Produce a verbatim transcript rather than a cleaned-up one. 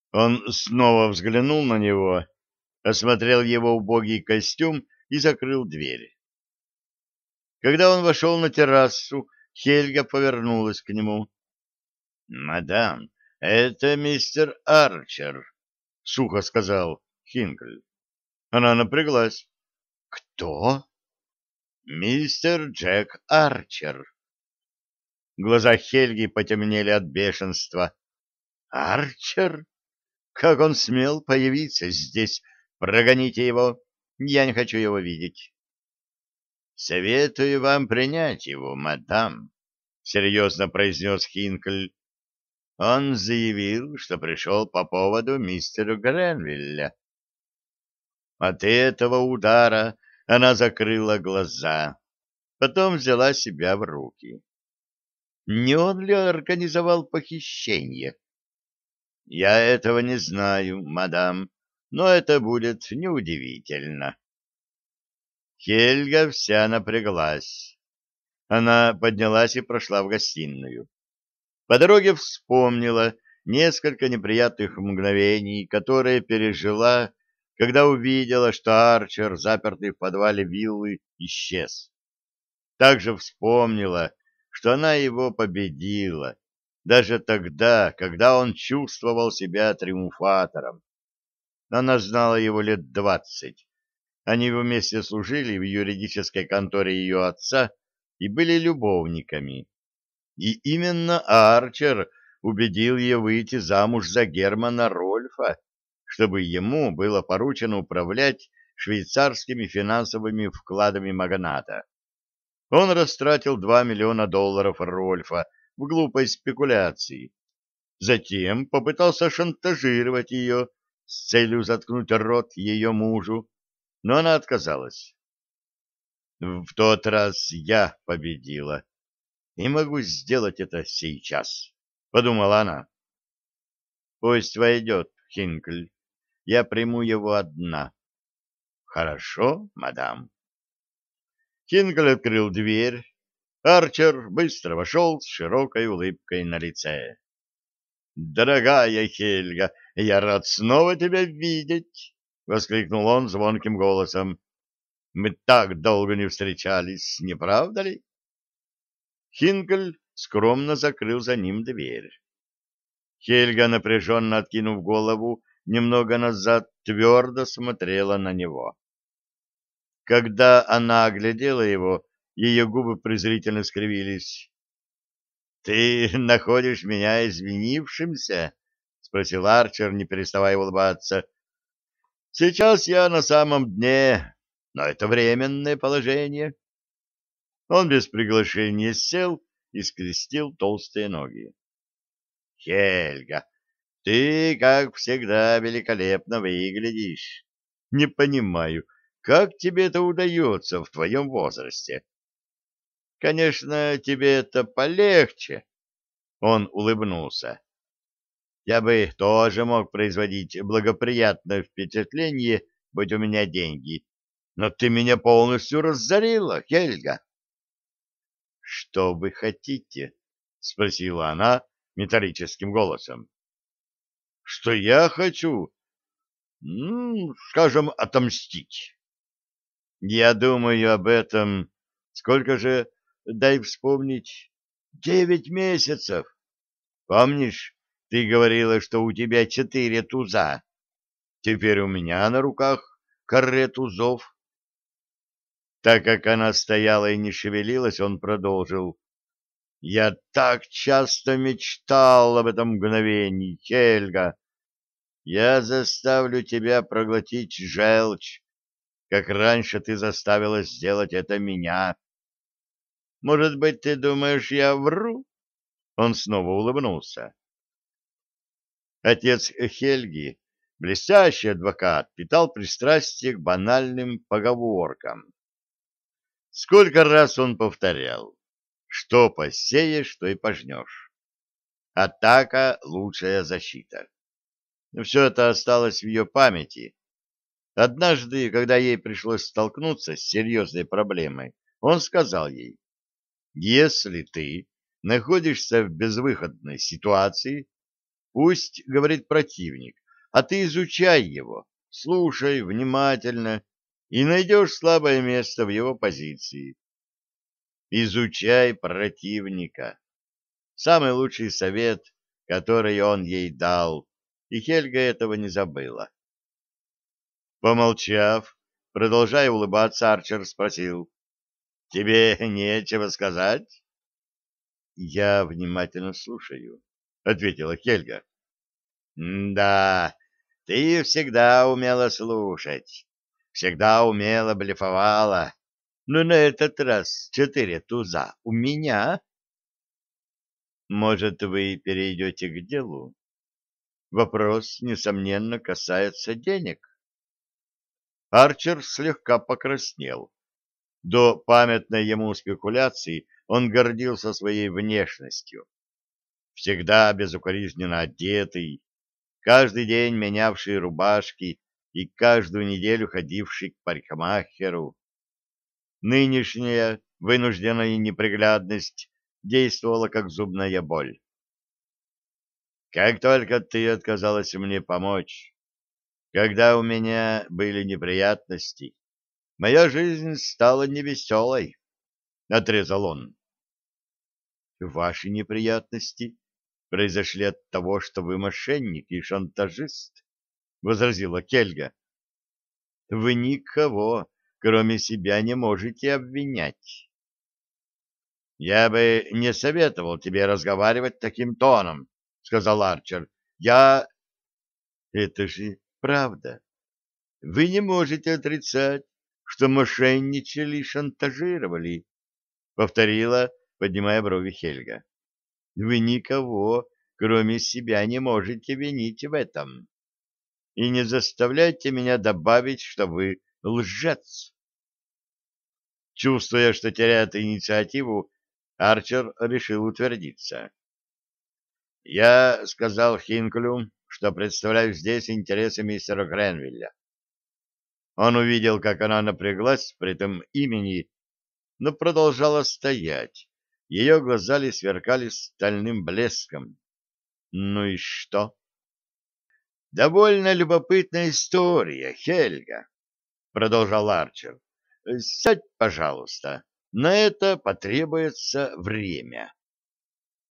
Он снова взглянул на него, осмотрел его убогий костюм и закрыл дверь. Когда он вошел на террасу, Хельга повернулась к нему. — Мадам, это мистер Арчер, — сухо сказал Хинкль. Она напряглась. — Кто? — Мистер Джек Арчер. Глаза Хельги потемнели от бешенства. — Арчер? Как он смел появиться здесь? Прогоните его. Я не хочу его видеть. — Советую вам принять его, мадам, — серьезно произнес Хинкль. Он заявил, что пришел по поводу мистера Гренвилля. От этого удара она закрыла глаза, потом взяла себя в руки. Не он ли организовал похищение? Я этого не знаю, мадам, но это будет неудивительно. Хельга вся напряглась. Она поднялась и прошла в гостиную. По дороге вспомнила несколько неприятных мгновений, которые пережила, когда увидела, что Арчер, запертый в подвале виллы, исчез. Также вспомнила, что она его победила, даже тогда, когда он чувствовал себя триумфатором. Она знала его лет двадцать. Они вместе служили в юридической конторе ее отца и были любовниками. И именно Арчер убедил ее выйти замуж за Германа Рольфа, чтобы ему было поручено управлять швейцарскими финансовыми вкладами магната. Он растратил два миллиона долларов Рольфа в глупой спекуляции. Затем попытался шантажировать ее с целью заткнуть рот ее мужу, но она отказалась. В тот раз я победила и могу сделать это сейчас, — подумала она. Пусть войдет Хинкль, я приму его одна. Хорошо, мадам. Хинкль открыл дверь. Арчер быстро вошел с широкой улыбкой на лице. — Дорогая Хельга, я рад снова тебя видеть! — воскликнул он звонким голосом. — Мы так долго не встречались, не правда ли? Хинкль скромно закрыл за ним дверь. Хельга, напряженно откинув голову немного назад, твердо смотрела на него. Когда она оглядела его, ее губы презрительно скривились. — Ты находишь меня извинившимся? — спросил Арчер, не переставая улыбаться. — Сейчас я на самом дне, но это временное положение. Он без приглашения сел и скрестил толстые ноги. — Хельга, ты, как всегда, великолепно выглядишь. Не понимаю, как тебе это удается в твоем возрасте? Конечно, тебе это полегче. Он улыбнулся. Я бы тоже мог производить благоприятное впечатление, будь у меня деньги. Но ты меня полностью разорила, Хельга. — Что вы хотите? — спросила она металлическим голосом. — Что я хочу? Ну, скажем, отомстить. Я думаю об этом. Сколько же, дай вспомнить, девять месяцев. Помнишь, ты говорила, что у тебя четыре туза? Теперь у меня на руках каре тузов. Так как она стояла и не шевелилась, он продолжил. Я так часто мечтал об этом мгновении, Хельга. Я заставлю тебя проглотить желчь, как раньше ты заставила сделать это меня. Может быть, ты думаешь, я вру? Он снова улыбнулся. Отец Хельги, блестящий адвокат, питал пристрастие к банальным поговоркам. Сколько раз он повторял, что посеешь, то и пожнешь. Атака — лучшая защита. Все это осталось в ее памяти. Однажды, когда ей пришлось столкнуться с серьезной проблемой, он сказал ей, «Если ты находишься в безвыходной ситуации, Пусть говорит противник, а ты изучай его, слушай внимательно и найдешь слабое место в его позиции. Изучай противника. Самый лучший совет, который он ей дал, и Хельга этого не забыла. Помолчав, продолжая улыбаться, Арчер спросил: «Тебе нечего сказать?» «Я внимательно слушаю», — ответила Хельга. «Да, ты всегда умела слушать, всегда умела блефовала, но на этот раз четыре туза у меня». «Может, вы перейдете к делу? Вопрос, несомненно, касается денег». Арчер слегка покраснел. До памятной ему спекуляции он гордился своей внешностью. Всегда безукоризненно одетый, каждый день менявший рубашки и каждую неделю ходивший к парикмахеру. Нынешняя вынужденная неприглядность действовала как зубная боль. «Как только ты отказалась мне помочь, когда у меня были неприятности, моя жизнь стала невеселой», — отрезал он. «Ваши неприятности произошли от того, что вы мошенник и шантажист», — возразила Кельга. «Вы никого, кроме себя, не можете обвинять». «Я бы не советовал тебе разговаривать таким тоном», — сказал Арчер. «Я...» «Это же правда. Вы не можете отрицать, что мошенничали и шантажировали», — повторила, поднимая брови Хельга. «Вы никого, кроме себя, не можете винить в этом. И не заставляйте меня добавить, что вы лжец». Чувствуя, что теряет инициативу, Арчер решил утвердиться. «Я сказал Хинклю, что представляю здесь интересы мистера Гренвилля». Он увидел, как она напряглась при этом имени, но продолжала стоять. Ее глаза ли сверкали стальным блеском. «Ну и что?» «Довольно любопытная история, Хельга», — продолжал Арчер. «Сядь, пожалуйста. На это потребуется время».